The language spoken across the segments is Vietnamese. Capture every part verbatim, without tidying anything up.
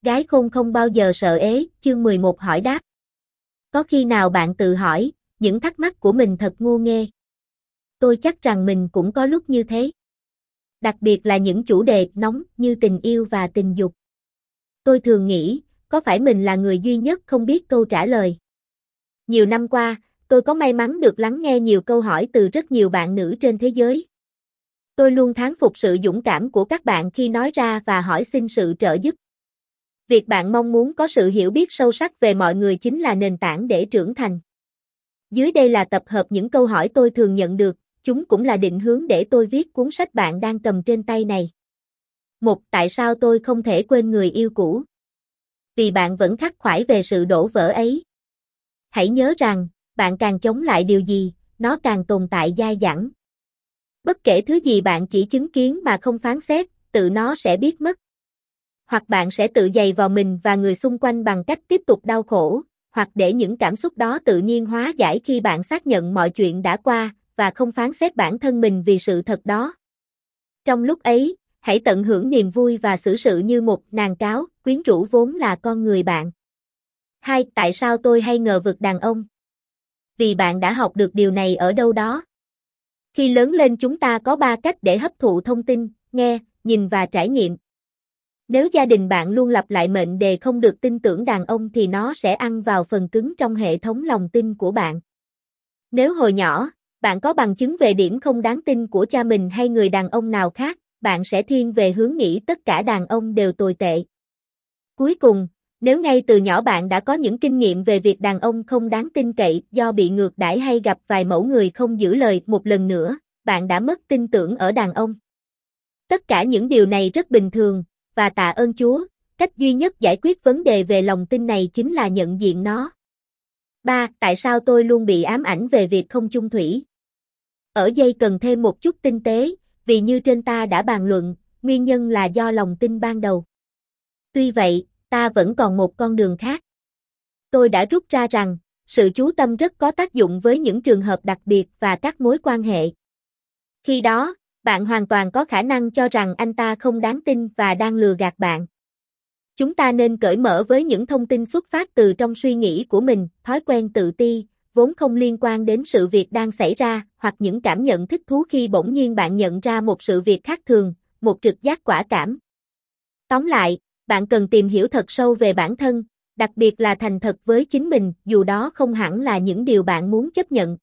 Gái khôn không bao giờ sợ ế, chương mười một hỏi đáp. Có khi nào bạn tự hỏi, những thắc mắc của mình thật ngu nghê? Tôi chắc rằng mình cũng có lúc như thế. Đặc biệt là những chủ đề nóng như tình yêu và tình dục. Tôi thường nghĩ, có phải mình là người duy nhất không biết câu trả lời? Nhiều năm qua, tôi có may mắn được lắng nghe nhiều câu hỏi từ rất nhiều bạn nữ trên thế giới. Tôi luôn thán phục sự dũng cảm của các bạn khi nói ra và hỏi xin sự trợ giúp. Việc bạn mong muốn có sự hiểu biết sâu sắc về mọi người chính là nền tảng để trưởng thành. Dưới đây là tập hợp những câu hỏi tôi thường nhận được, chúng cũng là định hướng để tôi viết cuốn sách bạn đang cầm trên tay này. một. Tại sao tôi không thể quên người yêu cũ? Vì bạn vẫn khắc khoải về sự đổ vỡ ấy. Hãy nhớ rằng, bạn càng chống lại điều gì, nó càng tồn tại dai dẳng. Bất kể thứ gì bạn chỉ chứng kiến mà không phán xét, tự nó sẽ biết mất. Hoặc bạn sẽ tự giày vào mình và người xung quanh bằng cách tiếp tục đau khổ, hoặc để những cảm xúc đó tự nhiên hóa giải khi bạn xác nhận mọi chuyện đã qua, và không phán xét bản thân mình vì sự thật đó. Trong lúc ấy, hãy tận hưởng niềm vui và xử sự như một nàng cáo, quyến rũ vốn là con người bạn. hai. Tại sao tôi hay ngờ vực đàn ông? Vì bạn đã học được điều này ở đâu đó. Khi lớn lên chúng ta có ba cách để hấp thụ thông tin, nghe, nhìn và trải nghiệm. Nếu gia đình bạn luôn lặp lại mệnh đề không được tin tưởng đàn ông thì nó sẽ ăn vào phần cứng trong hệ thống lòng tin của bạn. Nếu hồi nhỏ, bạn có bằng chứng về điểm không đáng tin của cha mình hay người đàn ông nào khác, bạn sẽ thiên về hướng nghĩ tất cả đàn ông đều tồi tệ. Cuối cùng, nếu ngay từ nhỏ bạn đã có những kinh nghiệm về việc đàn ông không đáng tin cậy do bị ngược đãi hay gặp vài mẫu người không giữ lời một lần nữa, bạn đã mất tin tưởng ở đàn ông. Tất cả những điều này rất bình thường, và tạ ơn Chúa, cách duy nhất giải quyết vấn đề về lòng tin này chính là nhận diện nó. ba. Tại sao tôi luôn bị ám ảnh về việc không chung thủy? Ở đây cần thêm một chút tinh tế, vì như trên ta đã bàn luận, nguyên nhân là do lòng tin ban đầu. Tuy vậy, ta vẫn còn một con đường khác. Tôi đã rút ra rằng, sự chú tâm rất có tác dụng với những trường hợp đặc biệt và các mối quan hệ. Khi đó, bạn hoàn toàn có khả năng cho rằng anh ta không đáng tin và đang lừa gạt bạn. Chúng ta nên cởi mở với những thông tin xuất phát từ trong suy nghĩ của mình, thói quen tự ti, vốn không liên quan đến sự việc đang xảy ra, hoặc những cảm nhận thích thú khi bỗng nhiên bạn nhận ra một sự việc khác thường, một trực giác quả cảm. Tóm lại, bạn cần tìm hiểu thật sâu về bản thân, đặc biệt là thành thật với chính mình, dù đó không hẳn là những điều bạn muốn chấp nhận.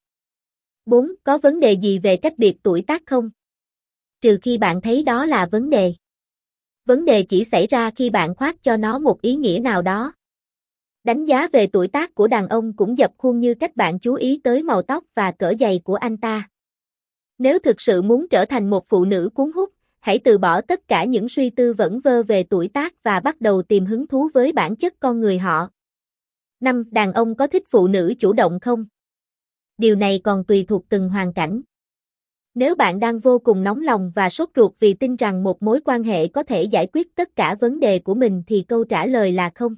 bốn. Có vấn đề gì về cách biệt tuổi tác không? Trừ khi bạn thấy đó là vấn đề. Vấn đề chỉ xảy ra khi bạn khoác cho nó một ý nghĩa nào đó. Đánh giá về tuổi tác của đàn ông cũng dập khuôn như cách bạn chú ý tới màu tóc và cỡ giày của anh ta. Nếu thực sự muốn trở thành một phụ nữ cuốn hút, hãy từ bỏ tất cả những suy tư vẩn vơ về tuổi tác và bắt đầu tìm hứng thú với bản chất con người họ. năm. Đàn ông có thích phụ nữ chủ động không? Điều này còn tùy thuộc từng hoàn cảnh. Nếu bạn đang vô cùng nóng lòng và sốt ruột vì tin rằng một mối quan hệ có thể giải quyết tất cả vấn đề của mình thì câu trả lời là không.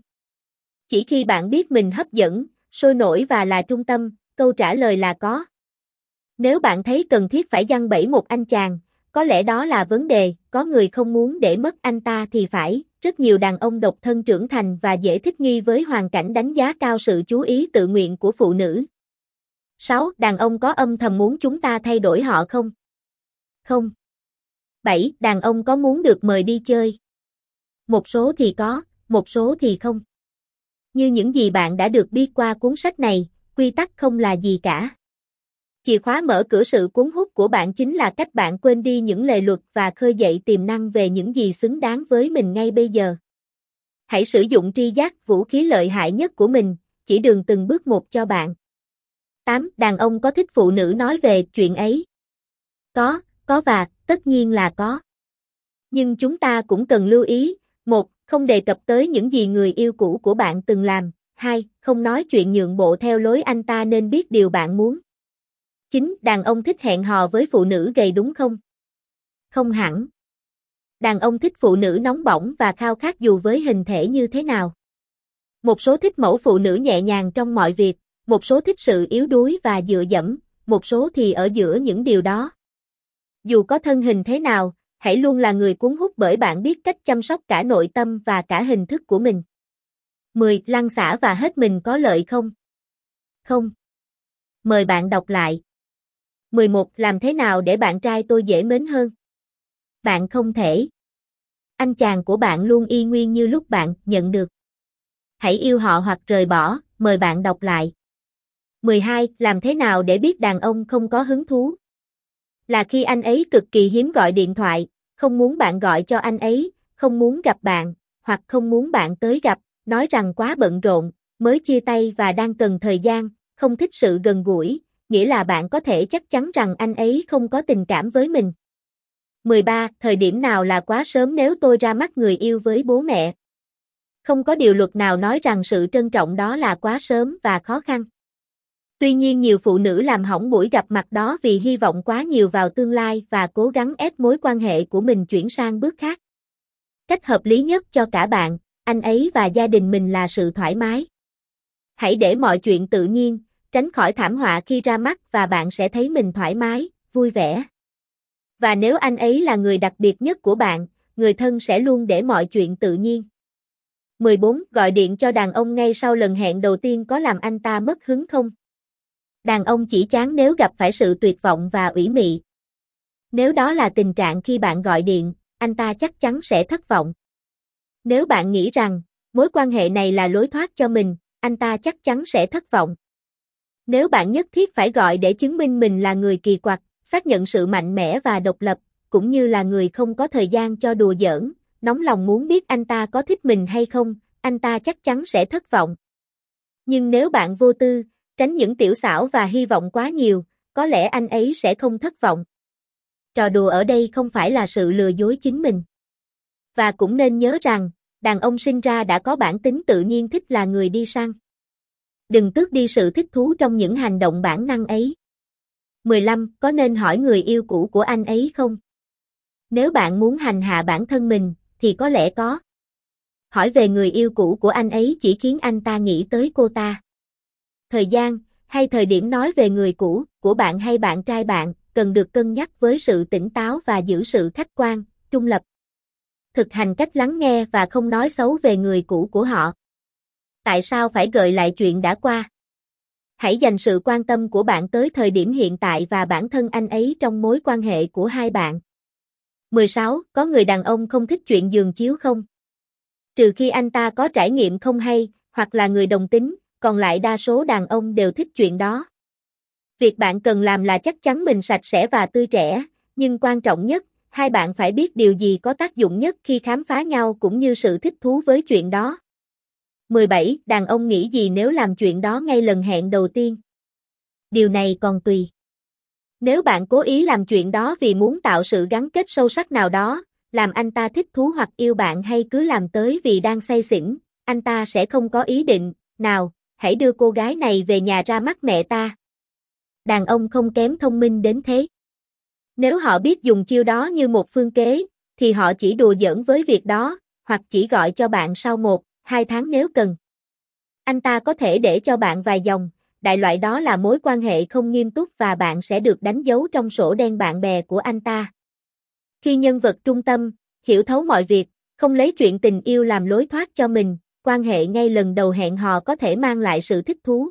Chỉ khi bạn biết mình hấp dẫn, sôi nổi và là trung tâm, câu trả lời là có. Nếu bạn thấy cần thiết phải giăng bẫy một anh chàng, có lẽ đó là vấn đề, có người không muốn để mất anh ta thì phải. Rất nhiều đàn ông độc thân trưởng thành và dễ thích nghi với hoàn cảnh đánh giá cao sự chú ý tự nguyện của phụ nữ. sáu. Đàn ông có âm thầm muốn chúng ta thay đổi họ không? Không. bảy. Đàn ông có muốn được mời đi chơi? Một số thì có, một số thì không. Như những gì bạn đã được biết qua cuốn sách này, quy tắc không là gì cả. Chìa khóa mở cửa sự cuốn hút của bạn chính là cách bạn quên đi những lề luật và khơi dậy tiềm năng về những gì xứng đáng với mình ngay bây giờ. Hãy sử dụng tri giác, vũ khí lợi hại nhất của mình, chỉ đường từng bước một cho bạn. tám. Đàn ông có thích phụ nữ nói về chuyện ấy? Có, có và tất nhiên là có. Nhưng chúng ta cũng cần lưu ý, một. Không đề cập tới những gì người yêu cũ của bạn từng làm. hai. Không nói chuyện nhượng bộ theo lối anh ta nên biết điều bạn muốn. chín. Đàn ông thích hẹn hò với phụ nữ gầy đúng không? Không hẳn. Đàn ông thích phụ nữ nóng bỏng và khao khát dù với hình thể như thế nào. Một số thích mẫu phụ nữ nhẹ nhàng trong mọi việc, một số thích sự yếu đuối và dựa dẫm, một số thì ở giữa những điều đó. Dù có thân hình thế nào, hãy luôn là người cuốn hút bởi bạn biết cách chăm sóc cả nội tâm và cả hình thức của mình. mười. Lăn xả và hết mình có lợi không? Không. Mời bạn đọc lại. mười một. Làm thế nào để bạn trai tôi dễ mến hơn? Bạn không thể. Anh chàng của bạn luôn y nguyên như lúc bạn nhận được. Hãy yêu họ hoặc rời bỏ, mời bạn đọc lại. mười hai. Làm thế nào để biết đàn ông không có hứng thú? Là khi anh ấy cực kỳ hiếm gọi điện thoại, không muốn bạn gọi cho anh ấy, không muốn gặp bạn, hoặc không muốn bạn tới gặp, nói rằng quá bận rộn, mới chia tay và đang cần thời gian, không thích sự gần gũi, nghĩa là bạn có thể chắc chắn rằng anh ấy không có tình cảm với mình. mười ba. Thời điểm nào là quá sớm nếu tôi ra mắt người yêu với bố mẹ? Không có điều luật nào nói rằng sự trân trọng đó là quá sớm và khó khăn. Tuy nhiên nhiều phụ nữ làm hỏng buổi gặp mặt đó vì hy vọng quá nhiều vào tương lai và cố gắng ép mối quan hệ của mình chuyển sang bước khác. Cách hợp lý nhất cho cả bạn, anh ấy và gia đình mình là sự thoải mái. Hãy để mọi chuyện tự nhiên, tránh khỏi thảm họa khi ra mắt và bạn sẽ thấy mình thoải mái, vui vẻ. Và nếu anh ấy là người đặc biệt nhất của bạn, người thân sẽ luôn để mọi chuyện tự nhiên. mười bốn. Gọi điện cho đàn ông ngay sau lần hẹn đầu tiên có làm anh ta mất hứng không? Đàn ông chỉ chán nếu gặp phải sự tuyệt vọng và ủy mị. Nếu đó là tình trạng khi bạn gọi điện, anh ta chắc chắn sẽ thất vọng. Nếu bạn nghĩ rằng, mối quan hệ này là lối thoát cho mình, anh ta chắc chắn sẽ thất vọng. Nếu bạn nhất thiết phải gọi để chứng minh mình là người kỳ quặc, xác nhận sự mạnh mẽ và độc lập, cũng như là người không có thời gian cho đùa giỡn, nóng lòng muốn biết anh ta có thích mình hay không, anh ta chắc chắn sẽ thất vọng. Nhưng nếu bạn vô tư, tránh những tiểu xảo và hy vọng quá nhiều, có lẽ anh ấy sẽ không thất vọng. Trò đùa ở đây không phải là sự lừa dối chính mình. Và cũng nên nhớ rằng, đàn ông sinh ra đã có bản tính tự nhiên thích là người đi săn. Đừng tước đi sự thích thú trong những hành động bản năng ấy. mười lăm. Có nên hỏi người yêu cũ của anh ấy không? Nếu bạn muốn hành hạ bản thân mình, thì có lẽ có. Hỏi về người yêu cũ của anh ấy chỉ khiến anh ta nghĩ tới cô ta. Thời gian, hay thời điểm nói về người cũ, của bạn hay bạn trai bạn, cần được cân nhắc với sự tỉnh táo và giữ sự khách quan, trung lập. Thực hành cách lắng nghe và không nói xấu về người cũ của họ. Tại sao phải gợi lại chuyện đã qua? Hãy dành sự quan tâm của bạn tới thời điểm hiện tại và bản thân anh ấy trong mối quan hệ của hai bạn. mười sáu. Có người đàn ông không thích chuyện giường chiếu không? Trừ khi anh ta có trải nghiệm không hay, hoặc là người đồng tính, còn lại đa số đàn ông đều thích chuyện đó. Việc bạn cần làm là chắc chắn mình sạch sẽ và tươi trẻ, nhưng quan trọng nhất, hai bạn phải biết điều gì có tác dụng nhất khi khám phá nhau cũng như sự thích thú với chuyện đó. mười bảy. Đàn ông nghĩ gì nếu làm chuyện đó ngay lần hẹn đầu tiên? Điều này còn tùy. Nếu bạn cố ý làm chuyện đó vì muốn tạo sự gắn kết sâu sắc nào đó, làm anh ta thích thú hoặc yêu bạn hay cứ làm tới vì đang say xỉn, anh ta sẽ không có ý định, nào, hãy đưa cô gái này về nhà ra mắt mẹ ta. Đàn ông không kém thông minh đến thế. Nếu họ biết dùng chiêu đó như một phương kế, thì họ chỉ đùa giỡn với việc đó, hoặc chỉ gọi cho bạn sau một, hai tháng nếu cần. Anh ta có thể để cho bạn vài dòng, đại loại đó là mối quan hệ không nghiêm túc và bạn sẽ được đánh dấu trong sổ đen bạn bè của anh ta. Khi nhân vật trung tâm, hiểu thấu mọi việc, không lấy chuyện tình yêu làm lối thoát cho mình, quan hệ ngay lần đầu hẹn hò có thể mang lại sự thích thú.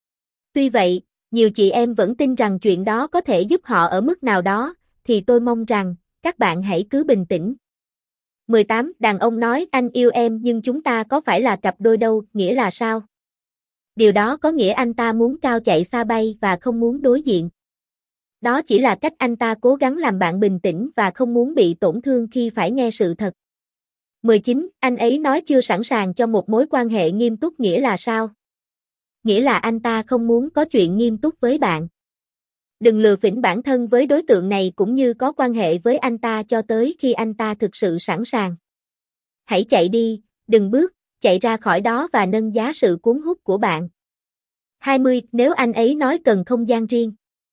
Tuy vậy, nhiều chị em vẫn tin rằng chuyện đó có thể giúp họ ở mức nào đó, thì tôi mong rằng, các bạn hãy cứ bình tĩnh. mười tám. Đàn ông nói anh yêu em nhưng chúng ta có phải là cặp đôi đâu, nghĩa là sao? Điều đó có nghĩa anh ta muốn cao chạy xa bay và không muốn đối diện. Đó chỉ là cách anh ta cố gắng làm bạn bình tĩnh và không muốn bị tổn thương khi phải nghe sự thật. mười chín. Anh ấy nói chưa sẵn sàng cho một mối quan hệ nghiêm túc nghĩa là sao? Nghĩa là anh ta không muốn có chuyện nghiêm túc với bạn. Đừng lừa phỉnh bản thân với đối tượng này cũng như có quan hệ với anh ta cho tới khi anh ta thực sự sẵn sàng. Hãy chạy đi, đừng bước, chạy ra khỏi đó và nâng giá sự cuốn hút của bạn. hai mươi. Nếu anh ấy nói cần không gian riêng.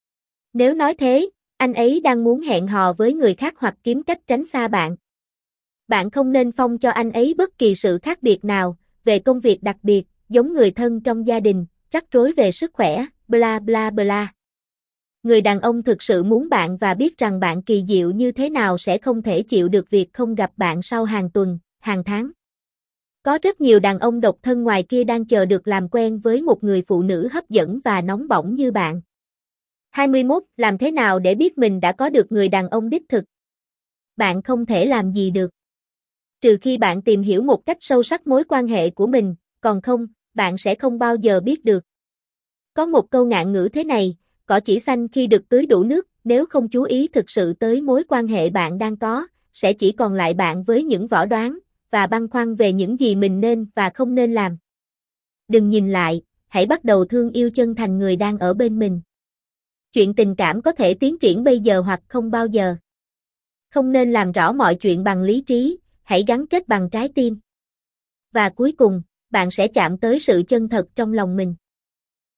Nếu nói thế, anh ấy đang muốn hẹn hò với người khác hoặc kiếm cách tránh xa bạn. Bạn không nên phong cho anh ấy bất kỳ sự khác biệt nào, về công việc đặc biệt, giống người thân trong gia đình, rắc rối về sức khỏe, bla bla bla. Người đàn ông thực sự muốn bạn và biết rằng bạn kỳ diệu như thế nào sẽ không thể chịu được việc không gặp bạn sau hàng tuần, hàng tháng. Có rất nhiều đàn ông độc thân ngoài kia đang chờ được làm quen với một người phụ nữ hấp dẫn và nóng bỏng như bạn. hai mươi mốt. Làm thế nào để biết mình đã có được người đàn ông đích thực? Bạn không thể làm gì được. Trừ khi bạn tìm hiểu một cách sâu sắc mối quan hệ của mình, còn không, bạn sẽ không bao giờ biết được. Có một câu ngạn ngữ thế này, cỏ chỉ xanh khi được tưới đủ nước, nếu không chú ý thực sự tới mối quan hệ bạn đang có, sẽ chỉ còn lại bạn với những võ đoán, và băn khoăn về những gì mình nên và không nên làm. Đừng nhìn lại, hãy bắt đầu thương yêu chân thành người đang ở bên mình. Chuyện tình cảm có thể tiến triển bây giờ hoặc không bao giờ. Không nên làm rõ mọi chuyện bằng lý trí, hãy gắn kết bằng trái tim. Và cuối cùng, bạn sẽ chạm tới sự chân thật trong lòng mình.